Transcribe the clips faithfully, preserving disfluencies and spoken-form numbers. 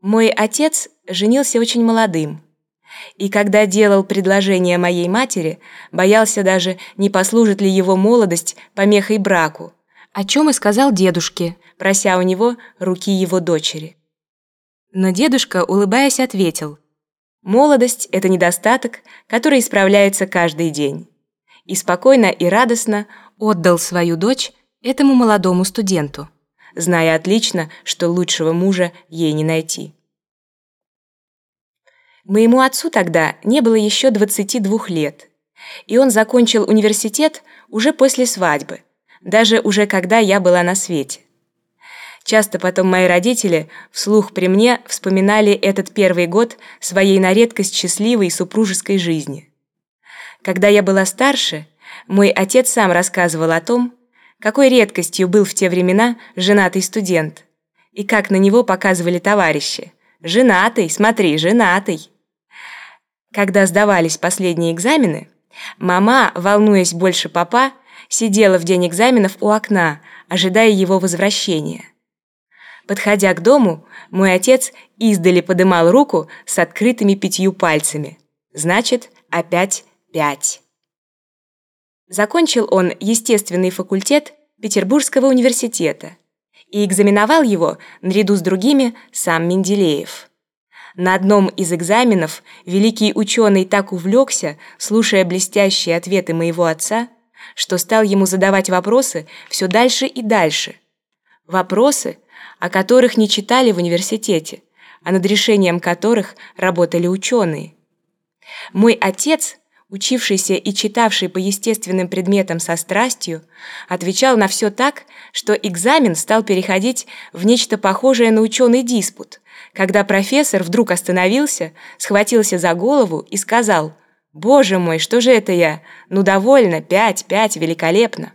Мой отец женился очень молодым, и когда делал предложение моей матери, боялся даже, не послужит ли его молодость помехой браку, о чем и сказал дедушке, прося у него руки его дочери. Но дедушка, улыбаясь, ответил: «Молодость — это недостаток, который исправляется каждый день», и спокойно и радостно отдал свою дочь этому молодому студенту, зная отлично, что лучшего мужа ей не найти. Моему отцу тогда не было еще двадцати двух лет, и он закончил университет уже после свадьбы, даже уже когда я была на свете. Часто потом мои родители вслух при мне вспоминали этот первый год своей на редкость счастливой супружеской жизни. Когда я была старше, мой отец сам рассказывал о том, какой редкостью был в те времена женатый студент, и как на него показывали товарищи: «Женатый, смотри, женатый». Когда сдавались последние экзамены, мама, волнуясь больше папа, сидела в день экзаменов у окна, ожидая его возвращения. Подходя к дому, мой отец издали подымал руку с открытыми пятью пальцами. Значит, опять пять. Закончил он естественный факультет Петербургского университета и экзаменовал его наряду с другими сам Менделеев. На одном из экзаменов великий ученый так увлекся, слушая блестящие ответы моего отца, что стал ему задавать вопросы все дальше и дальше. Вопросы, о которых не читали в университете, а над решением которых работали ученые. Мой отец, учившийся и читавший по естественным предметам со страстью, отвечал на все так, что экзамен стал переходить в нечто похожее на ученый диспут, когда профессор вдруг остановился, схватился за голову и сказал: «Боже мой, что же это я? Ну довольно, пять, пять, великолепно».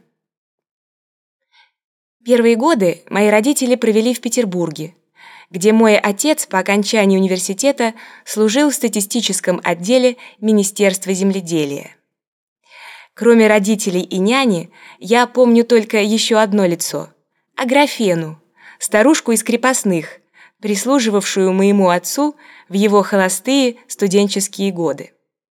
Первые годы мои родители провели в Петербурге, где мой отец по окончании университета служил в статистическом отделе Министерства земледелия. Кроме родителей и няни, я помню только еще одно лицо – Аграфену, старушку из крепостных, прислуживавшую моему отцу в его холостые студенческие годы.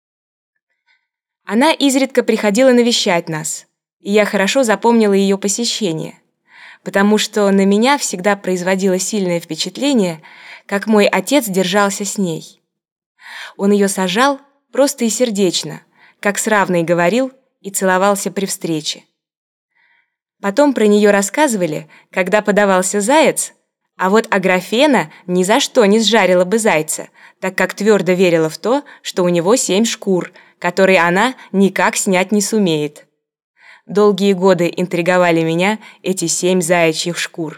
Она изредка приходила навещать нас, и я хорошо запомнила ее посещение, потому что на меня всегда производило сильное впечатление, как мой отец держался с ней. Он ее сажал просто и сердечно, как с равной говорил и целовался при встрече. Потом про нее рассказывали, когда подавался заяц, а вот Аграфена ни за что не сжарила бы зайца, так как твердо верила в то, что у него семь шкур, которые она никак снять не сумеет. Долгие годы интриговали меня эти семь заячьих шкур.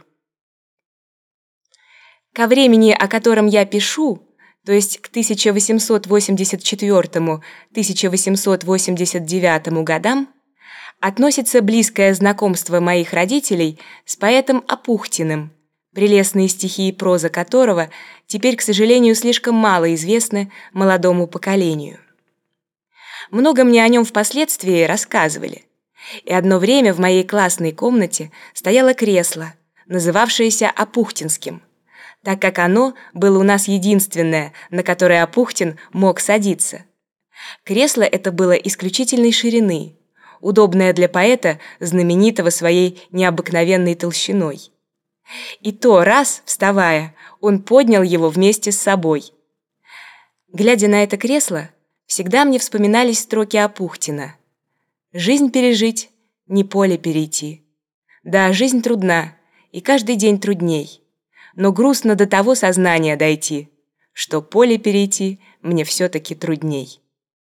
Ко времени, о котором я пишу, то есть к тысяча восемьсот восемьдесят четвёртому — тысяча восемьсот восемьдесят девятому годам, относится близкое знакомство моих родителей с поэтом Апухтиным, прелестные стихи и проза которого теперь, к сожалению, слишком мало известны молодому поколению. Много мне о нем впоследствии рассказывали. И одно время в моей классной комнате стояло кресло, называвшееся Апухтинским, так как оно было у нас единственное, на которое Апухтин мог садиться. Кресло это было исключительной ширины, удобное для поэта, знаменитого своей необыкновенной толщиной. И то раз, вставая, он поднял его вместе с собой. Глядя на это кресло, всегда мне вспоминались строки Апухтина: «Жизнь пережить, не поле перейти. Да, жизнь трудна, и каждый день трудней, но грустно до того сознания дойти, что поле перейти мне все-таки трудней».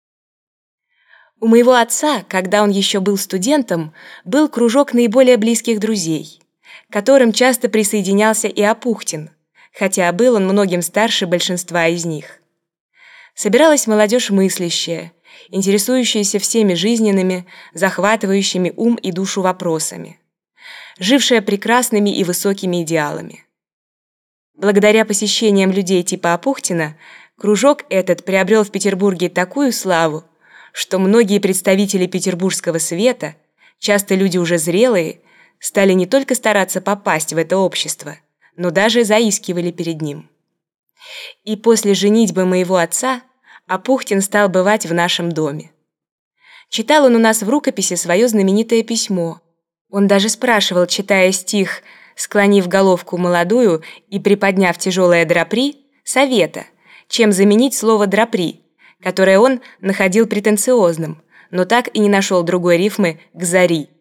У моего отца, когда он еще был студентом, был кружок наиболее близких друзей, к которым часто присоединялся и Апухтин, хотя был он многим старше большинства из них. Собиралась молодежь мыслящая, интересующаяся всеми жизненными, захватывающими ум и душу вопросами, жившая прекрасными и высокими идеалами. Благодаря посещениям людей типа Апухтина, кружок этот приобрел в Петербурге такую славу, что многие представители петербургского света, часто люди уже зрелые, стали не только стараться попасть в это общество, но даже заискивали перед ним. и после женитьбы моего отца Апухтин стал бывать в нашем доме. Читал он у нас в рукописи свое знаменитое письмо. Он даже спрашивал, читая стих, склонив головку молодую и приподняв тяжелое драпри, совета, чем заменить слово «драпри», которое он находил претенциозным, но так и не нашел другой рифмы к «зари».